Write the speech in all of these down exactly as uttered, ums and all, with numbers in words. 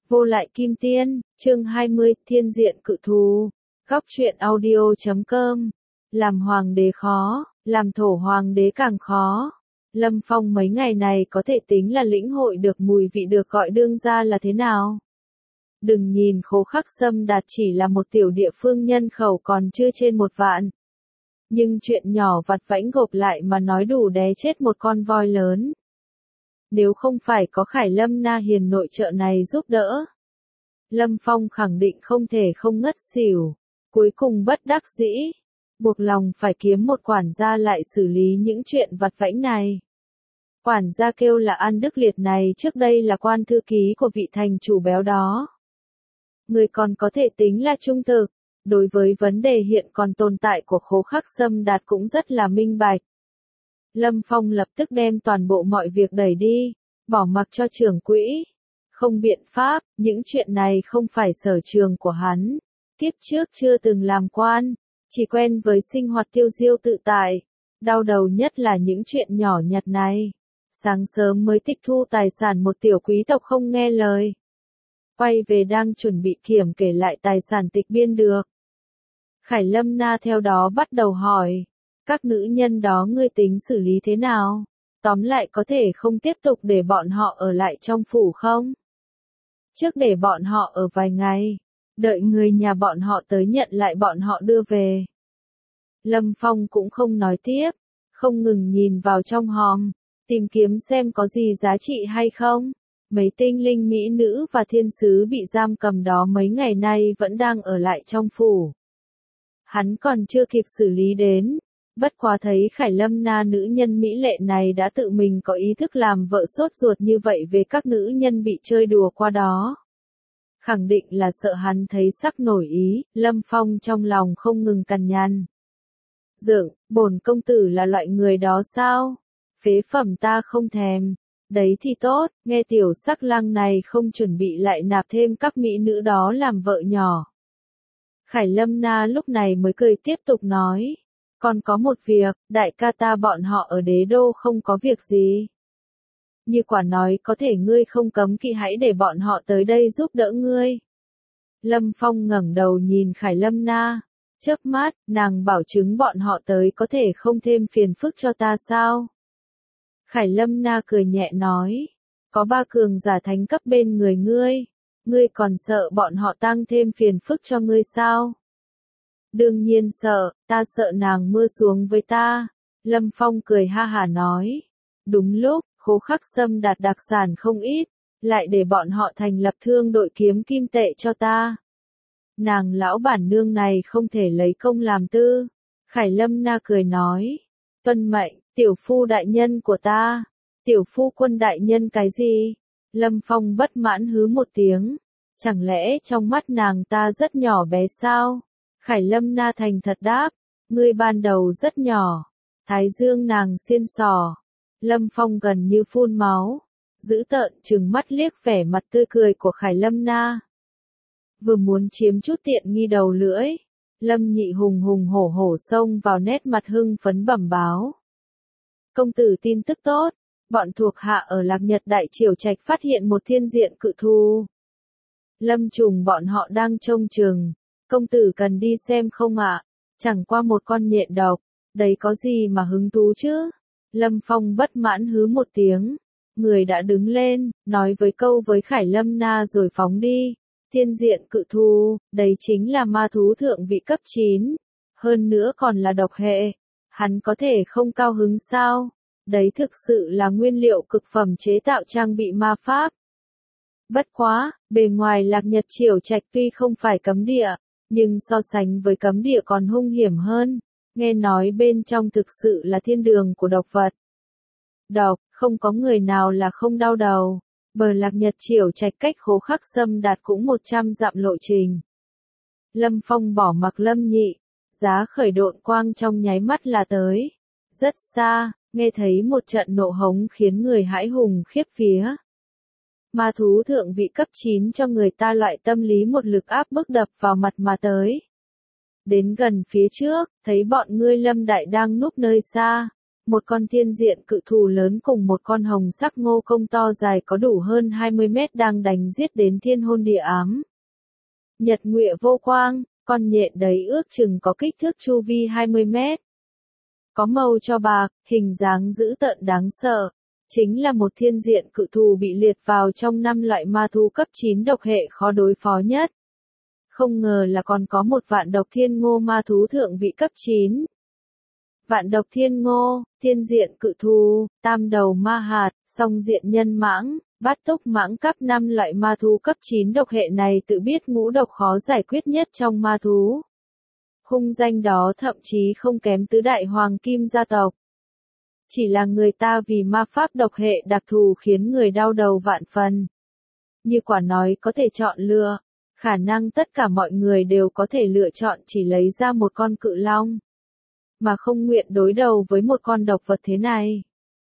Vô lại kim tiên, chương hai mươi, thiên diện cự thú. Góc truyện audio chấm com. Làm hoàng đế khó, làm thổ hoàng đế càng khó. Lâm Phong mấy ngày này có thể tính là lĩnh hội được mùi vị được gọi đương gia là thế nào. Đừng nhìn Khố Khắc Sâm Đạt chỉ là một tiểu địa phương nhân khẩu còn chưa trên một vạn. Nhưng chuyện nhỏ vặt vãnh gộp lại mà nói đủ đé chết một con voi lớn. Nếu không phải có Khải Lâm Na hiền nội trợ này giúp đỡ, Lâm Phong khẳng định không thể không ngất xỉu. Cuối cùng bất đắc dĩ, buộc lòng phải kiếm một quản gia lại xử lý những chuyện vặt vãnh này. Quản gia kêu là An Đức Liệt này trước đây là quan thư ký của vị thành chủ béo đó. Người còn có thể tính là trung thực, đối với vấn đề hiện còn tồn tại của Khố Khắc Sâm Đạt cũng rất là minh bạch. Lâm Phong lập tức đem toàn bộ mọi việc đẩy đi, bỏ mặc cho trưởng quỹ. Không biện pháp, những chuyện này không phải sở trường của hắn. Tiếp trước chưa từng làm quan, chỉ quen với sinh hoạt tiêu diêu tự tại. Đau đầu nhất là những chuyện nhỏ nhặt này. Sáng sớm mới tịch thu tài sản một tiểu quý tộc không nghe lời. Quay về đang chuẩn bị kiểm kể lại tài sản tịch biên được. Khải Lâm Na theo đó bắt đầu hỏi. Các nữ nhân đó ngươi tính xử lý thế nào? Tóm lại có thể không tiếp tục để bọn họ ở lại trong phủ không? Trước để bọn họ ở vài ngày, đợi người nhà bọn họ tới nhận lại bọn họ đưa về. Lâm Phong cũng không nói tiếp, không ngừng nhìn vào trong hòm, tìm kiếm xem có gì giá trị hay không. Mấy tinh linh mỹ nữ và thiên sứ bị giam cầm đó mấy ngày nay vẫn đang ở lại trong phủ. Hắn còn chưa kịp xử lý đến. Bất quá thấy Khải Lâm Na nữ nhân mỹ lệ này đã tự mình có ý thức làm vợ sốt ruột như vậy về các nữ nhân bị chơi đùa qua đó. Khẳng định là sợ hắn thấy sắc nổi ý, Lâm Phong trong lòng không ngừng cằn nhằn. Dượng, bổn công tử là loại người đó sao? Phế phẩm ta không thèm. Đấy thì tốt, nghe tiểu sắc lang này không chuẩn bị lại nạp thêm các mỹ nữ đó làm vợ nhỏ. Khải Lâm Na lúc này mới cười tiếp tục nói. Còn có một việc, đại ca ta bọn họ ở đế đô không có việc gì. Như quả nói có thể ngươi không cấm kỵ hãy để bọn họ tới đây giúp đỡ ngươi. Lâm Phong ngẩng đầu nhìn Khải Lâm Na, chớp mắt, nàng bảo chứng bọn họ tới có thể không thêm phiền phức cho ta sao? Khải Lâm Na cười nhẹ nói, có ba cường giả thánh cấp bên người ngươi, ngươi còn sợ bọn họ tăng thêm phiền phức cho ngươi sao? Đương nhiên sợ, ta sợ nàng mưa xuống với ta. Lâm Phong cười ha hả nói. Đúng lúc, Khố Khắc Sâm Đạt đặc sản không ít, lại để bọn họ thành lập thương đội kiếm kim tệ cho ta. Nàng lão bản nương này không thể lấy công làm tư. Khải Lâm Na cười nói. Tuân mệnh, tiểu phu đại nhân của ta. Tiểu phu quân đại nhân cái gì? Lâm Phong bất mãn hứ một tiếng. Chẳng lẽ trong mắt nàng ta rất nhỏ bé sao? Khải Lâm Na thành thật đáp, ngươi ban đầu rất nhỏ, thái dương nàng xiên sò. Lâm Phong gần như phun máu, dữ tợn trừng mắt liếc vẻ mặt tươi cười của Khải Lâm Na. Vừa muốn chiếm chút tiện nghi đầu lưỡi, Lâm Nhị hùng hùng hổ hổ xông vào nét mặt hưng phấn bẩm báo. Công tử tin tức tốt, bọn thuộc hạ ở Lạc Nhật Đại Triều Trạch phát hiện một thiên diện cự thú. Lâm trùng bọn họ đang trông chừng. Công tử cần đi xem không ạ? À? Chẳng qua một con nhện độc, đấy có gì mà hứng thú chứ? Lâm Phong bất mãn hứ một tiếng, người đã đứng lên, nói với câu với Khải Lâm Na rồi phóng đi. Thiên diện cự thú, đấy chính là ma thú thượng vị cấp chín, hơn nữa còn là độc hệ. Hắn có thể không cao hứng sao? Đấy thực sự là nguyên liệu cực phẩm chế tạo trang bị ma pháp. Bất quá, bề ngoài Lạc Nhật Triều Trạch tuy không phải cấm địa, nhưng so sánh với cấm địa còn hung hiểm hơn, nghe nói bên trong thực sự là thiên đường của độc vật. Độc, không có người nào là không đau đầu, bờ Lạc Nhật Triều Trạch cách Khố Khắc Sâm Đạt cũng một trăm dặm lộ trình. Lâm Phong bỏ mặc Lâm Nhị, giá khởi độn quang trong nháy mắt là tới. Rất xa, nghe thấy một trận nộ hống khiến người hãi hùng khiếp vía. Ma thú thượng vị cấp chín cho người ta loại tâm lý một lực áp bức đập vào mặt mà tới. Đến gần phía trước, thấy bọn ngươi Lâm Đại đang núp nơi xa, Một con thiên diện cự thù lớn cùng một con hồng sắc ngô công to dài có đủ hơn hai mươi mét đang đánh giết đến thiên hôn địa ám. Nhật nguyệt vô quang, con nhện đấy ước chừng có kích thước chu vi hai mươi mét. Có màu cho bạc, hình dáng dữ tợn đáng sợ. Chính là một thiên diện cự thù bị liệt vào trong năm loại ma thú cấp chín độc hệ khó đối phó nhất. Không ngờ là còn có một vạn độc thiên ngô ma thú thượng vị cấp chín. Vạn độc thiên ngô, thiên diện cự thù, tam đầu ma hạt, song diện nhân mãng, bát túc mãng cấp năm loại ma thú cấp chín độc hệ này tự biết ngũ độc khó giải quyết nhất trong ma thú. Hung danh đó thậm chí không kém tứ đại hoàng kim gia tộc. Chỉ là người ta vì ma pháp độc hệ đặc thù khiến người đau đầu vạn phần. Như quả nói có thể chọn lựa, khả năng tất cả mọi người đều có thể lựa chọn chỉ lấy ra một con cự long. Mà không nguyện đối đầu với một con độc vật thế này.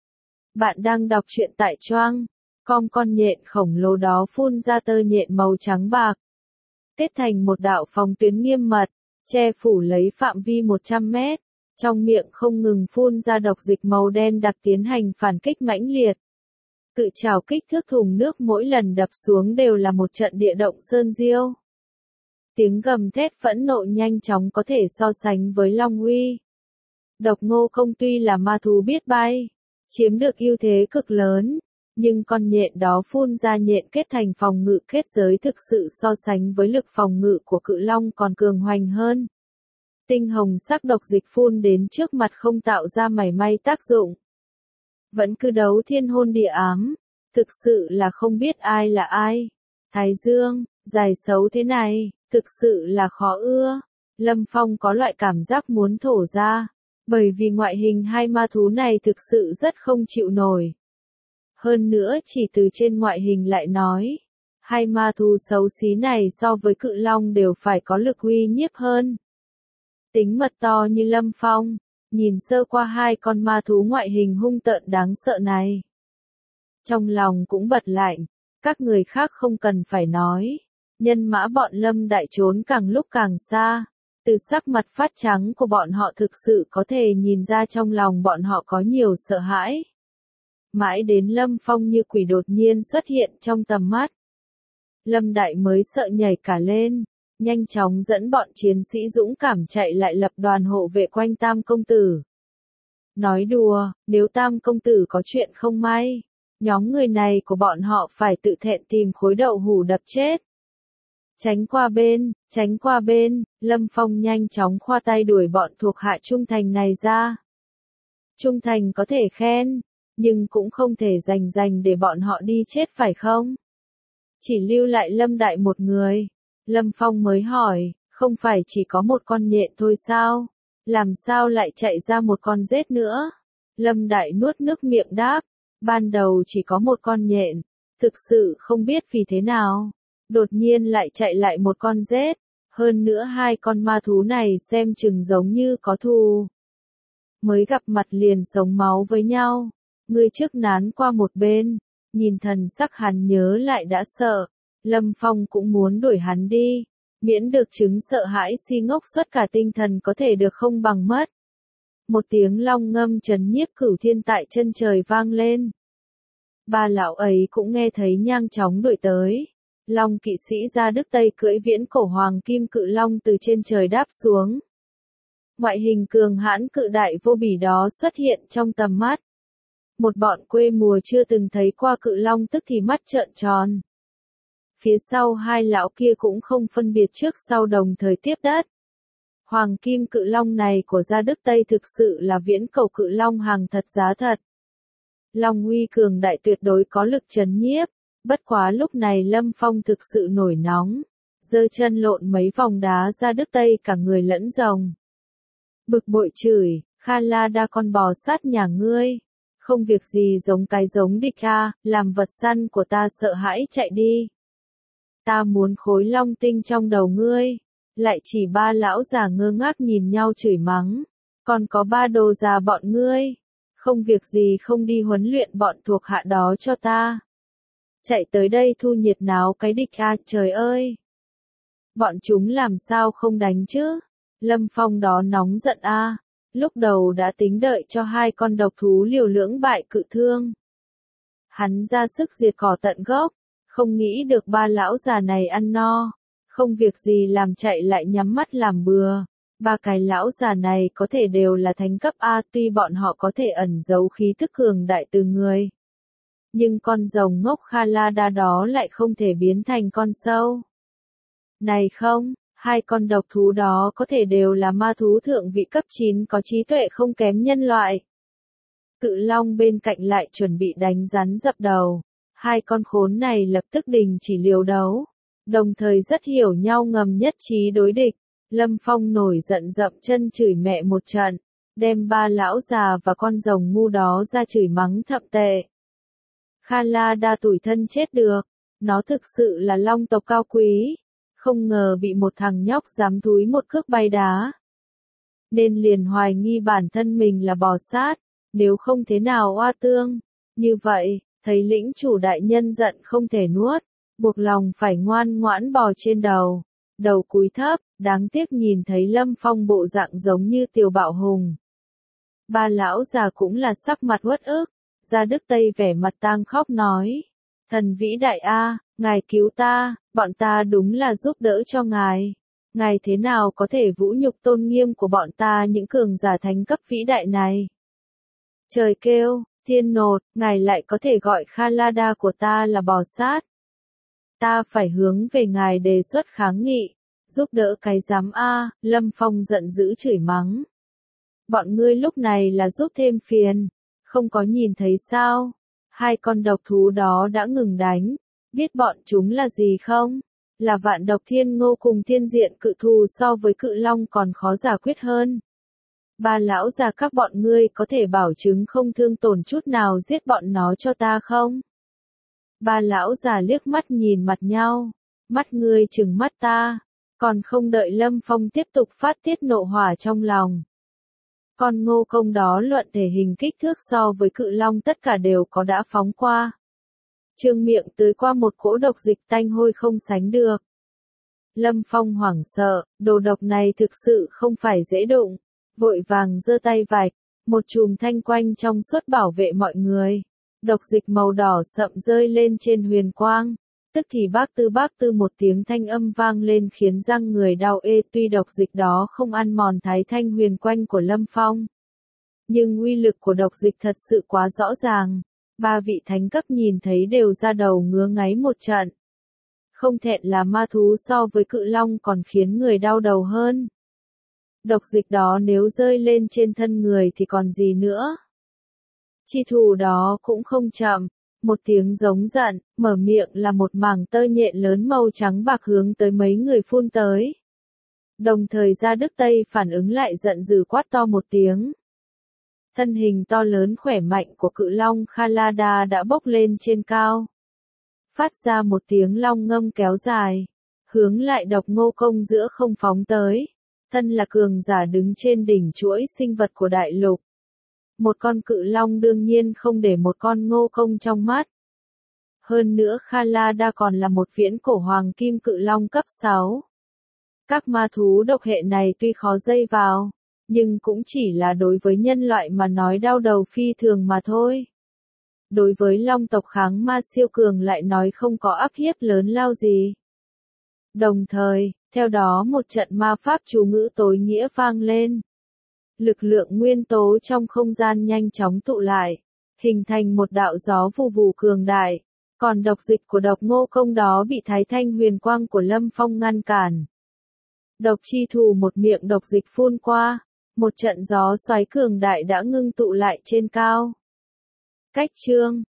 Bạn đang đọc truyện tại Choang, com con nhện khổng lồ đó phun ra tơ nhện màu trắng bạc. Kết thành một đạo phòng tuyến nghiêm mật, che phủ lấy phạm vi một trăm mét. Trong miệng không ngừng phun ra độc dịch màu đen đặc tiến hành phản kích mãnh liệt. Cự trảo kích thước thùng nước mỗi lần đập xuống đều là một trận địa động sơn diêu. Tiếng gầm thét phẫn nộ nhanh chóng có thể so sánh với long uy. Độc ngô công tuy là ma thú biết bay, chiếm được ưu thế cực lớn, nhưng con nhện đó phun ra nhện kết thành phòng ngự kết giới thực sự so sánh với lực phòng ngự của cự long còn cường hoành hơn. Tinh hồng sắc độc dịch phun đến trước mặt không tạo ra mảy may tác dụng. Vẫn cứ đấu thiên hôn địa ám, thực sự là không biết ai là ai. Thái Dương, dài xấu thế này, thực sự là khó ưa. Lâm Phong có loại cảm giác muốn thổ ra, bởi vì ngoại hình hai ma thú này thực sự rất không chịu nổi. Hơn nữa chỉ từ trên ngoại hình lại nói, hai ma thú xấu xí này so với cự long đều phải có lực uy nhiếp hơn. Tính mật to như Lâm Phong, nhìn sơ qua hai con ma thú ngoại hình hung tợn đáng sợ này. Trong lòng cũng bật lạnh, các người khác không cần phải nói, nhân mã bọn Lâm Đại trốn càng lúc càng xa, từ sắc mặt phát trắng của bọn họ thực sự có thể nhìn ra trong lòng bọn họ có nhiều sợ hãi. Mãi đến Lâm Phong như quỷ đột nhiên xuất hiện trong tầm mắt. Lâm Đại mới sợ nhảy cả lên. Nhanh chóng dẫn bọn chiến sĩ dũng cảm chạy lại lập đoàn hộ vệ quanh Tam Công Tử. Nói đùa, nếu Tam Công Tử có chuyện không may, nhóm người này của bọn họ phải tự thẹn tìm khối đậu hủ đập chết. Tránh qua bên, tránh qua bên, Lâm Phong nhanh chóng khoa tay đuổi bọn thuộc hạ trung thành này ra. Trung thành có thể khen, nhưng cũng không thể dành dành để bọn họ đi chết phải không? Chỉ lưu lại Lâm Đại một người. Lâm Phong mới hỏi, không phải chỉ có một con nhện thôi sao? Làm sao lại chạy ra một con rết nữa? Lâm Đại nuốt nước miệng đáp, ban đầu chỉ có một con nhện, thực sự không biết vì thế nào. Đột nhiên lại chạy lại một con rết, hơn nữa hai con ma thú này xem chừng giống như có thù. Mới gặp mặt liền sống máu với nhau, người trước nán qua một bên, nhìn thần sắc hắn nhớ lại đã sợ. Lâm Phong cũng muốn đuổi hắn đi, miễn được chứng sợ hãi si ngốc suốt cả tinh thần có thể được không bằng mất. Một tiếng long ngâm trấn nhiếp cửu thiên tại chân trời vang lên. Ba lão ấy cũng nghe thấy nhanh chóng đuổi tới. Long kỵ sĩ ra Đức Tây cưỡi viễn cổ hoàng kim cự long từ trên trời đáp xuống. Ngoại hình cường hãn cự đại vô bỉ đó xuất hiện trong tầm mắt. Một bọn quê mùa chưa từng thấy qua cự long tức thì mắt trợn tròn. Phía sau hai lão kia cũng không phân biệt trước sau đồng thời tiếp đất. Hoàng kim cự long này của gia Đức Tây thực sự là viễn cổ cự long hàng thật giá thật. Long uy cường đại tuyệt đối có lực trấn nhiếp, bất quá lúc này Lâm Phong thực sự nổi nóng, giơ chân lộn mấy vòng đá gia Đức Tây cả người lẫn rồng. Bực bội chửi, Kha La Đa con bò sát nhà ngươi, không việc gì giống cái giống địch a, làm vật săn của ta sợ hãi chạy đi. Ta muốn khối long tinh trong đầu ngươi. Lại chỉ ba lão già ngơ ngác nhìn nhau chửi mắng. Còn có ba đồ già bọn ngươi. Không việc gì không đi huấn luyện bọn thuộc hạ đó cho ta. Chạy tới đây thu nhiệt náo cái địch a, trời ơi. Bọn chúng làm sao không đánh chứ? Lâm Phong đó nóng giận a. lúc đầu đã tính đợi cho hai con độc thú liều lưỡng bại cự thương. Hắn ra sức diệt cỏ tận gốc, không nghĩ được ba lão già này ăn no, không việc gì làm chạy lại nhắm mắt làm bừa. Ba cái lão già này có thể đều là thánh cấp A, tuy bọn họ có thể ẩn giấu khí thức cường đại từ người. Nhưng con rồng ngốc Khalada đó lại không thể biến thành con sâu. Này không, hai con độc thú đó có thể đều là ma thú thượng vị cấp chín có trí tuệ không kém nhân loại. Cự long bên cạnh lại chuẩn bị đánh rắn dập đầu. Hai con khốn này lập tức đình chỉ liều đấu, đồng thời rất hiểu nhau ngầm nhất trí đối địch. Lâm Phong nổi giận dậm chân chửi mẹ một trận, đem ba lão già và con rồng ngu đó ra chửi mắng thậm tệ. Khalada tủi thân chết được, nó thực sự là long tộc cao quý, không ngờ bị một thằng nhóc dám thúi một cước bay đá. Nên liền hoài nghi bản thân mình là bò sát, nếu không thế nào oa tương. Như vậy, thấy lĩnh chủ đại nhân giận không thể nuốt, buộc lòng phải ngoan ngoãn bò trên đầu. Đầu cúi thấp, đáng tiếc nhìn thấy Lâm Phong bộ dạng giống như Tiểu Bạo Hùng. Ba lão già cũng là sắc mặt uất ức, Gia Đức Tây vẻ mặt tang khóc nói: Thần vĩ đại A, ngài cứu ta, bọn ta đúng là giúp đỡ cho ngài. Ngài thế nào có thể vũ nhục tôn nghiêm của bọn ta những cường giả thánh cấp vĩ đại này? Trời kêu, thiên nột, ngài lại có thể gọi Khalada của ta là bò sát. Ta phải hướng về ngài đề xuất kháng nghị, giúp đỡ cái giám A, Lâm Phong giận dữ chửi mắng. Bọn ngươi lúc này là giúp thêm phiền, không có nhìn thấy sao? Hai con độc thú đó đã ngừng đánh, biết bọn chúng là gì không? Là vạn độc thiên ngô cùng thiên diện cự thù so với cự long còn khó giải quyết hơn. Ba lão già các bọn ngươi có thể bảo chứng không thương tổn chút nào giết bọn nó cho ta không? Ba lão già liếc mắt nhìn mặt nhau, mắt ngươi trừng mắt ta, còn không đợi Lâm Phong tiếp tục phát tiết nộ hỏa trong lòng. Con ngô công đó luận thể hình kích thước so với cự long tất cả đều có đã phóng qua. Trương miệng tưới qua một cỗ độc dịch tanh hôi không sánh được. Lâm Phong hoảng sợ, đồ độc này thực sự không phải dễ đụng, vội vàng giơ tay vạch, một chùm thanh quanh trong suốt bảo vệ mọi người. Độc dịch màu đỏ sậm rơi lên trên huyền quang, tức thì bác tư bác tư một tiếng thanh âm vang lên khiến răng người đau ê. Tuy độc dịch đó không ăn mòn thái thanh huyền quanh của Lâm Phong, nhưng uy lực của độc dịch thật sự quá rõ ràng. Ba vị thánh cấp nhìn thấy đều ra đầu ngứa ngáy một trận. Không thẹn là ma thú so với cự long còn khiến người đau đầu hơn. Độc dịch đó nếu rơi lên trên thân người thì còn gì nữa. Chi thủ đó cũng không chậm, một tiếng giống giận, mở miệng là một mảng tơ nhện lớn màu trắng bạc hướng tới mấy người phun tới. Đồng thời Gia Đức Tây phản ứng lại giận dữ quát to một tiếng. Thân hình to lớn khỏe mạnh của cự long Khalada đã bốc lên trên cao. Phát ra một tiếng long ngâm kéo dài, hướng lại độc ngô công giữa không phóng tới. Thân là cường giả đứng trên đỉnh chuỗi sinh vật của đại lục. Một con cự long đương nhiên không để một con ngô công trong mắt. Hơn nữa Khalada còn là một viễn cổ hoàng kim cự long cấp sáu. Các ma thú độc hệ này tuy khó dây vào, nhưng cũng chỉ là đối với nhân loại mà nói đau đầu phi thường mà thôi. Đối với long tộc kháng ma siêu cường lại nói không có áp hiếp lớn lao gì. Đồng thời, theo đó một trận ma pháp chú ngữ tối nghĩa vang lên. Lực lượng nguyên tố trong không gian nhanh chóng tụ lại, hình thành một đạo gió vù vù cường đại, còn độc dịch của độc ngô công đó bị thái thanh huyền quang của Lâm Phong ngăn cản. Độc chi thù một miệng độc dịch phun qua, một trận gió xoáy cường đại đã ngưng tụ lại trên cao. Cách chương